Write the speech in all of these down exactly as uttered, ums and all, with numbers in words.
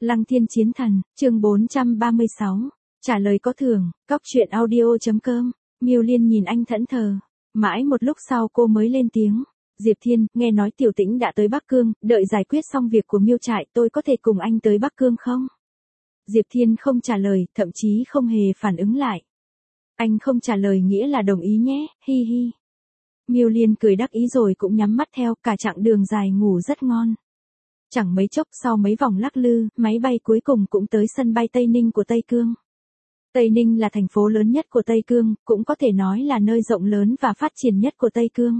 Lăng Thiên Chiến Thần, chương bốn trăm ba mươi sáu. Trả lời có thưởng, cóc truyện audio.com. Miêu Liên nhìn anh thẫn thờ. Mãi một lúc sau cô mới lên tiếng. Diệp Thiên, nghe nói Tiểu Tĩnh đã tới Bắc Cương, đợi giải quyết xong việc của Miêu trại tôi có thể cùng anh tới Bắc Cương không? Diệp Thiên không trả lời, thậm chí không hề phản ứng lại. Anh không trả lời nghĩa là đồng ý nhé, hi hi. Miêu Liên cười đắc ý rồi cũng nhắm mắt theo, cả chặng đường dài ngủ rất ngon. Chẳng mấy chốc sau mấy vòng lắc lư, máy bay cuối cùng cũng tới sân bay Tây Ninh của Tây Cương. Tây Ninh là thành phố lớn nhất của Tây Cương, cũng có thể nói là nơi rộng lớn và phát triển nhất của Tây Cương.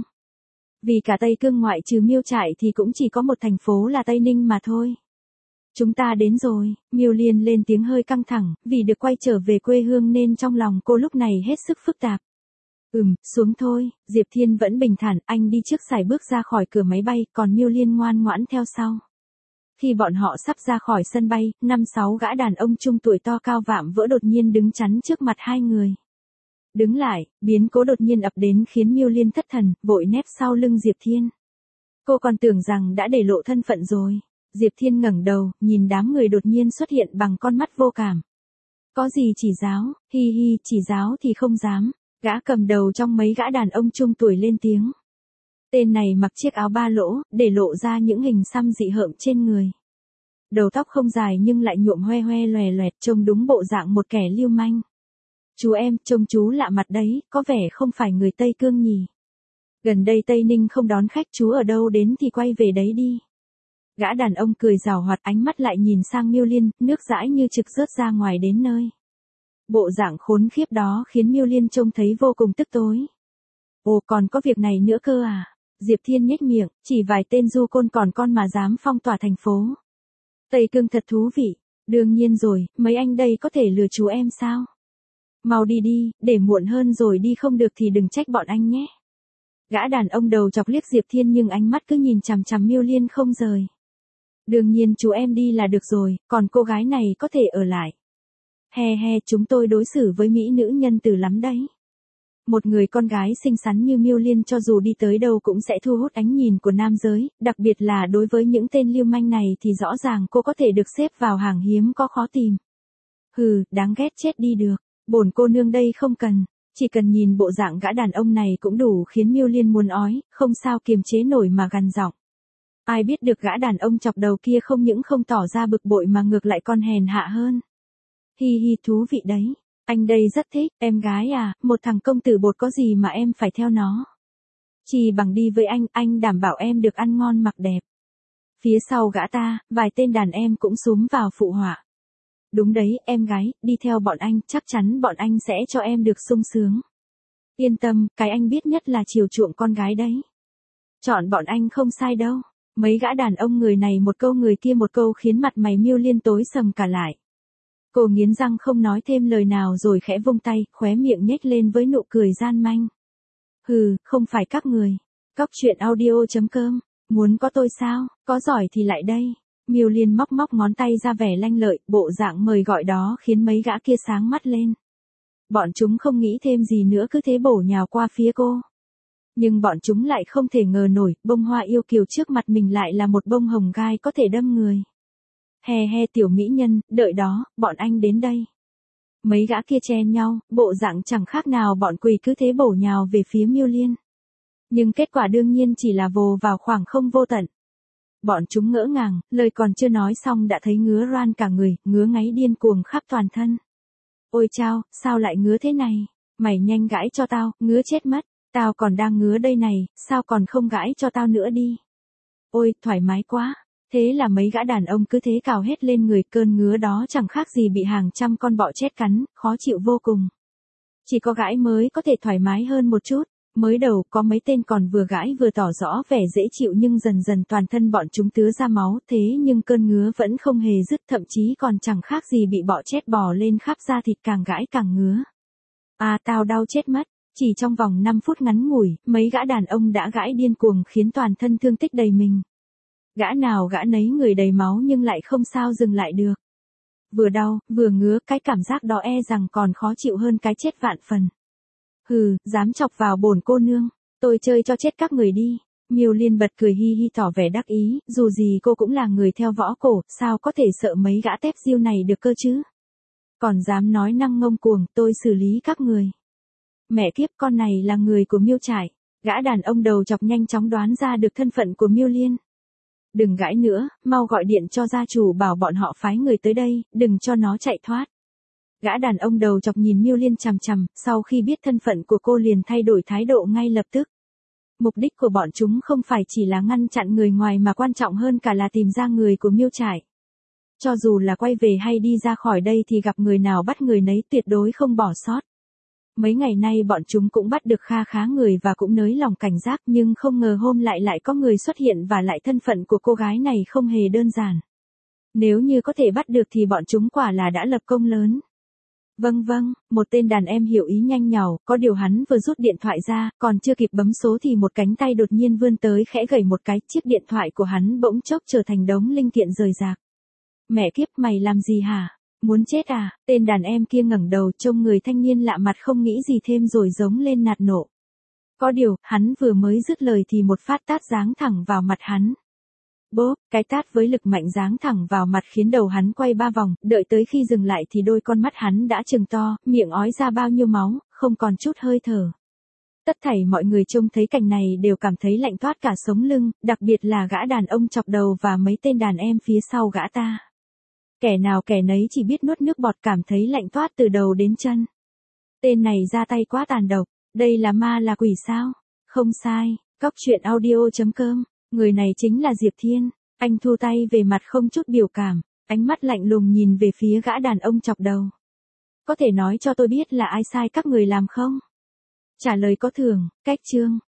Vì cả Tây Cương ngoại trừ Miêu trại thì cũng chỉ có một thành phố là Tây Ninh mà thôi. Chúng ta đến rồi, Miêu Liên lên tiếng hơi căng thẳng, vì được quay trở về quê hương nên trong lòng cô lúc này hết sức phức tạp. Ừm, xuống thôi, Diệp Thiên vẫn bình thản, anh đi trước sải bước ra khỏi cửa máy bay, còn Miêu Liên ngoan ngoãn theo sau. Khi bọn họ sắp ra khỏi sân bay, năm sáu gã đàn ông trung tuổi to cao vạm vỡ đột nhiên đứng chắn trước mặt hai người. Đứng lại, biến cố đột nhiên ập đến khiến Miêu Liên thất thần, vội nép sau lưng Diệp Thiên. Cô còn tưởng rằng đã để lộ thân phận rồi. Diệp Thiên ngẩng đầu, nhìn đám người đột nhiên xuất hiện bằng con mắt vô cảm. Có gì chỉ giáo, hi hi, chỉ giáo thì không dám. Gã cầm đầu trong mấy gã đàn ông trung tuổi lên tiếng. Tên này mặc chiếc áo ba lỗ, để lộ ra những hình xăm dị hợm trên người. Đầu tóc không dài nhưng lại nhuộm hoe hoe loè loẹt, trông đúng bộ dạng một kẻ lưu manh. Chú em, trông chú lạ mặt đấy, có vẻ không phải người Tây Cương nhỉ. Gần đây Tây Ninh không đón khách, chú ở đâu đến thì quay về đấy đi. Gã đàn ông cười giảo hoạt, ánh mắt lại nhìn sang Miêu Liên, nước dãi như trực rớt ra ngoài đến nơi. Bộ dạng khốn khiếp đó khiến Miêu Liên trông thấy vô cùng tức tối. Ồ, còn có việc này nữa cơ à? Diệp Thiên nhếch miệng, chỉ vài tên du côn còn con mà dám phong tỏa thành phố. Tây Cương thật thú vị. Đương nhiên rồi, mấy anh đây có thể lừa chú em sao? Mau đi đi, để muộn hơn rồi đi không được thì đừng trách bọn anh nhé. Gã đàn ông đầu chọc liếc Diệp Thiên nhưng ánh mắt cứ nhìn chằm chằm Miêu Liên không rời. Đương nhiên chú em đi là được rồi, còn cô gái này có thể ở lại. He he, chúng tôi đối xử với mỹ nữ nhân từ lắm đấy. Một người con gái xinh xắn như Miêu Liên cho dù đi tới đâu cũng sẽ thu hút ánh nhìn của nam giới, đặc biệt là đối với những tên lưu manh này thì rõ ràng cô có thể được xếp vào hàng hiếm có khó tìm. Hừ, đáng ghét chết đi được, bổn cô nương đây không cần, chỉ cần nhìn bộ dạng gã đàn ông này cũng đủ khiến Miêu Liên muốn ói, không sao kiềm chế nổi mà gằn giọng. Ai biết được gã đàn ông chọc đầu kia không những không tỏ ra bực bội mà ngược lại còn hèn hạ hơn. Hi hi, thú vị đấy. Anh đây rất thích, em gái à, một thằng công tử bột có gì mà em phải theo nó. Chỉ bằng đi với anh, anh đảm bảo em được ăn ngon mặc đẹp. Phía sau gã ta, vài tên đàn em cũng xúm vào phụ họa. Đúng đấy, em gái, đi theo bọn anh, chắc chắn bọn anh sẽ cho em được sung sướng. Yên tâm, cái anh biết nhất là chiều chuộng con gái đấy. Chọn bọn anh không sai đâu. Mấy gã đàn ông người này một câu người kia một câu khiến mặt mày Miêu Liên tối sầm cả lại. Cô nghiến răng không nói thêm lời nào rồi khẽ vung tay, khóe miệng nhếch lên với nụ cười gian manh. Hừ, không phải các người. Cóc truyện audio.com, muốn có tôi sao, có giỏi thì lại đây. Miêu Liên móc móc ngón tay ra vẻ lanh lợi, bộ dạng mời gọi đó khiến mấy gã kia sáng mắt lên. Bọn chúng không nghĩ thêm gì nữa cứ thế bổ nhào qua phía cô. Nhưng bọn chúng lại không thể ngờ nổi, bông hoa yêu kiều trước mặt mình lại là một bông hồng gai có thể đâm người. He he tiểu mỹ nhân, đợi đó, bọn anh đến đây. Mấy gã kia chen nhau, bộ dạng chẳng khác nào bọn quỷ cứ thế bổ nhào về phía Miêu Liên. Nhưng kết quả đương nhiên chỉ là vồ vào khoảng không vô tận. Bọn chúng ngỡ ngàng, lời còn chưa nói xong đã thấy ngứa ran cả người, ngứa ngáy điên cuồng khắp toàn thân. Ôi chao, sao lại ngứa thế này? Mày nhanh gãi cho tao, ngứa chết mất. Tao còn đang ngứa đây này, sao còn không gãi cho tao nữa đi? Ôi, thoải mái quá. Thế là mấy gã đàn ông cứ thế cào hết lên người, cơn ngứa đó chẳng khác gì bị hàng trăm con bọ chết cắn, khó chịu vô cùng. Chỉ có gãi mới có thể thoải mái hơn một chút. Mới đầu có mấy tên còn vừa gãi vừa tỏ rõ vẻ dễ chịu nhưng dần dần toàn thân bọn chúng tứa ra máu, thế nhưng cơn ngứa vẫn không hề dứt, thậm chí còn chẳng khác gì bị bọ chết bò lên khắp da thịt, càng gãi càng ngứa. À, tao đau chết mất. Chỉ trong vòng năm phút ngắn ngủi, mấy gã đàn ông đã gãi điên cuồng khiến toàn thân thương tích đầy mình. Gã nào gã nấy người đầy máu nhưng lại không sao dừng lại được. Vừa đau, vừa ngứa, cái cảm giác đó e rằng còn khó chịu hơn cái chết vạn phần. Hừ, dám chọc vào bổn cô nương, tôi chơi cho chết các người đi. Miêu Liên bật cười hi hi tỏ vẻ đắc ý, dù gì cô cũng là người theo võ cổ, sao có thể sợ mấy gã tép diêu này được cơ chứ. Còn dám nói năng ngông cuồng, tôi xử lý các người. Mẹ kiếp, con này là người của Miêu trại. Gã đàn ông đầu chọc nhanh chóng đoán ra được thân phận của Miêu Liên. Đừng gãi nữa, mau gọi điện cho gia chủ bảo bọn họ phái người tới đây, đừng cho nó chạy thoát. Gã đàn ông đầu chọc nhìn Miêu Liên chằm chằm, sau khi biết thân phận của cô liền thay đổi thái độ ngay lập tức. Mục đích của bọn chúng không phải chỉ là ngăn chặn người ngoài mà quan trọng hơn cả là tìm ra người của Miêu trại. Cho dù là quay về hay đi ra khỏi đây thì gặp người nào bắt người nấy, tuyệt đối không bỏ sót. Mấy ngày nay bọn chúng cũng bắt được kha khá người và cũng nới lòng cảnh giác, nhưng không ngờ hôm lại lại có người xuất hiện và lại thân phận của cô gái này không hề đơn giản. Nếu như có thể bắt được thì bọn chúng quả là đã lập công lớn. Vâng vâng, một tên đàn em hiểu ý nhanh nhảu, có điều hắn vừa rút điện thoại ra, còn chưa kịp bấm số thì một cánh tay đột nhiên vươn tới khẽ gẩy một cái, chiếc điện thoại của hắn bỗng chốc trở thành đống linh kiện rời rạc. Mẹ kiếp, mày làm gì hả? Muốn chết à? Tên đàn em kia ngẩng đầu trông người thanh niên lạ mặt không nghĩ gì thêm rồi giống lên nạt nộ. Có điều, hắn vừa mới dứt lời thì một phát tát giáng thẳng vào mặt hắn. Bốp, cái tát với lực mạnh giáng thẳng vào mặt khiến đầu hắn quay ba vòng, đợi tới khi dừng lại thì đôi con mắt hắn đã trừng to, miệng ói ra bao nhiêu máu, không còn chút hơi thở. Tất thảy mọi người trông thấy cảnh này đều cảm thấy lạnh toát cả sống lưng, đặc biệt là gã đàn ông chọc đầu và mấy tên đàn em phía sau gã ta. Kẻ nào kẻ nấy chỉ biết nuốt nước bọt, cảm thấy lạnh toát từ đầu đến chân. Tên này ra tay quá tàn độc, đây là ma là quỷ sao? Không sai, cóc truyện audio chấm com, người này chính là Diệp Thiên. Anh thu tay về mặt không chút biểu cảm, ánh mắt lạnh lùng nhìn về phía gã đàn ông chọc đầu. Có thể nói cho tôi biết là ai sai các người làm không? Trả lời có thường, cách chương.